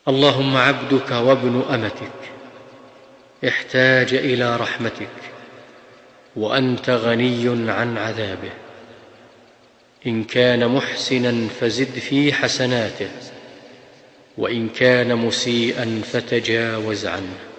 اللهم عبدك وابن أمتك احتاج إلى رحمتك، وأنت غني عن عذابه. إن كان محسنا فزد في حسناته، وإن كان مسيئا فتجاوز عنه.